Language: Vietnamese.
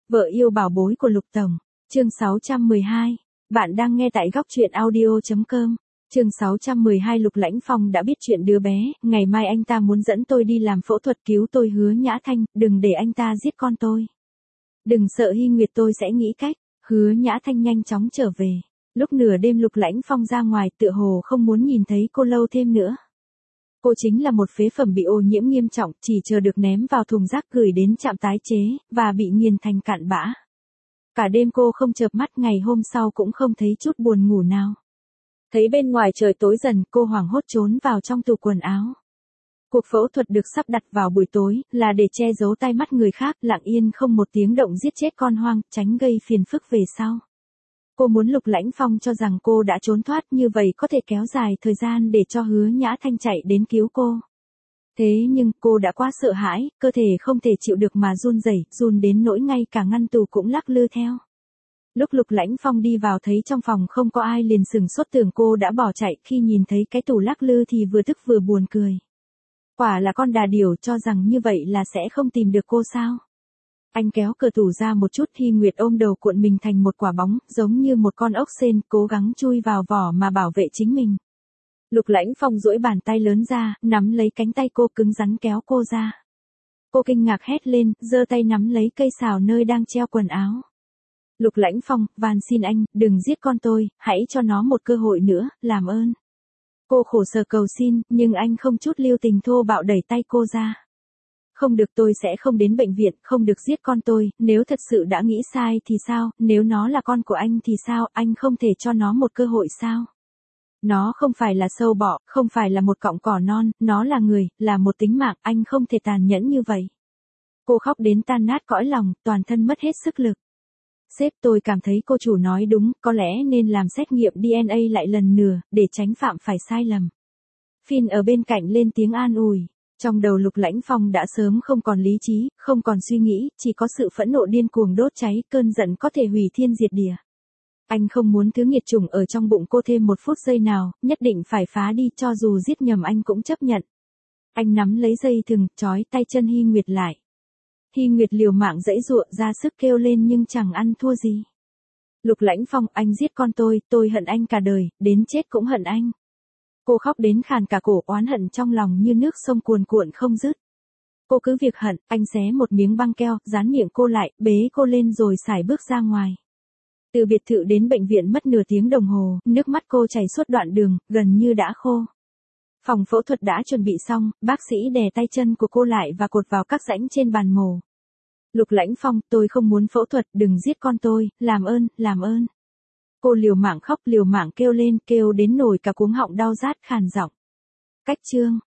Vợ yêu bảo bối của Lục Tổng. Chương 612. Bạn đang nghe tại góc truyện audio.com. Chương 612. Lục Lãnh Phong đã biết chuyện đứa bé, ngày mai anh ta muốn dẫn tôi đi làm phẫu thuật cứu tôi. Hứa Nhã Thanh, đừng để anh ta giết con tôi. Đừng sợ Hy Nguyệt, tôi sẽ nghĩ cách. Hứa Nhã Thanh nhanh chóng trở về. Lúc nửa đêm Lục Lãnh Phong ra ngoài, tựa hồ không muốn nhìn thấy cô lâu thêm nữa. Cô chính là một phế phẩm bị ô nhiễm nghiêm trọng, chỉ chờ được ném vào thùng rác gửi đến trạm tái chế, và bị nghiền thành cặn bã. Cả đêm cô không chợp mắt, ngày hôm sau cũng không thấy chút buồn ngủ nào. Thấy bên ngoài trời tối dần, cô hoảng hốt trốn vào trong tủ quần áo. Cuộc phẫu thuật được sắp đặt vào buổi tối, là để che giấu tai mắt người khác, lặng yên không một tiếng động giết chết con hoang, tránh gây phiền phức về sau. Cô muốn Lục Lãnh Phong cho rằng cô đã trốn thoát, như vậy có thể kéo dài thời gian để cho Hứa Nhã Thanh chạy đến cứu cô. Thế nhưng cô đã quá sợ hãi, cơ thể không thể chịu được mà run rẩy, run đến nỗi ngay cả ngăn tủ cũng lắc lư theo. Lúc Lục Lãnh Phong đi vào thấy trong phòng không có ai liền sửng sốt, tưởng cô đã bỏ chạy, khi nhìn thấy cái tủ lắc lư thì vừa tức vừa buồn cười. Quả là con đà điểu, cho rằng như vậy là sẽ không tìm được cô sao? Anh kéo cửa tủ ra một chút, Hy Nguyệt ôm đầu cuộn mình thành một quả bóng, giống như một con ốc sên, cố gắng chui vào vỏ mà bảo vệ chính mình. Lục Lãnh Phong duỗi bàn tay lớn ra, nắm lấy cánh tay cô, cứng rắn kéo cô ra. Cô kinh ngạc hét lên, giơ tay nắm lấy cây sào nơi đang treo quần áo. Lục Lãnh Phong, van xin anh, đừng giết con tôi, hãy cho nó một cơ hội nữa, làm ơn. Cô khổ sở cầu xin, nhưng anh không chút lưu tình thô bạo đẩy tay cô ra. Không được, tôi sẽ không đến bệnh viện, không được giết con tôi, nếu thật sự đã nghĩ sai thì sao, nếu nó là con của anh thì sao, anh không thể cho nó một cơ hội sao? Nó không phải là sâu bọ, không phải là một cọng cỏ non, nó là người, là một tính mạng, anh không thể tàn nhẫn như vậy. Cô khóc đến tan nát cõi lòng, toàn thân mất hết sức lực. Sếp, tôi cảm thấy cô chủ nói đúng, có lẽ nên làm xét nghiệm DNA lại lần nữa, để tránh phạm phải sai lầm. Phin ở bên cạnh lên tiếng an ủi. Trong đầu Lục Lãnh Phong đã sớm không còn lý trí, không còn suy nghĩ, chỉ có sự phẫn nộ điên cuồng đốt cháy, cơn giận có thể hủy thiên diệt địa. Anh không muốn thứ nghiệt chủng ở trong bụng cô thêm một phút giây nào, nhất định phải phá đi, cho dù giết nhầm anh cũng chấp nhận. Anh nắm lấy dây thừng, trói tay chân Hy Nguyệt lại. Hy Nguyệt liều mạng giãy giụa, ra sức kêu lên nhưng chẳng ăn thua gì. Lục Lãnh Phong, anh giết con tôi hận anh cả đời, đến chết cũng hận anh. Cô khóc đến khàn cả cổ, oán hận trong lòng như nước sông cuồn cuộn không dứt. Cô cứ việc hận, anh xé một miếng băng keo, dán miệng cô lại, bế cô lên rồi sải bước ra ngoài. Từ biệt thự đến bệnh viện mất nửa tiếng đồng hồ, nước mắt cô chảy suốt đoạn đường, gần như đã khô. Phòng phẫu thuật đã chuẩn bị xong, bác sĩ đè tay chân của cô lại và cột vào các rãnh trên bàn mổ. Lục Lãnh Phong, tôi không muốn phẫu thuật, đừng giết con tôi, làm ơn, làm ơn. Cô liều mạng khóc, liều mạng kêu lên, kêu đến nổi cả cuống họng đau rát, khàn giọng. Cách chương.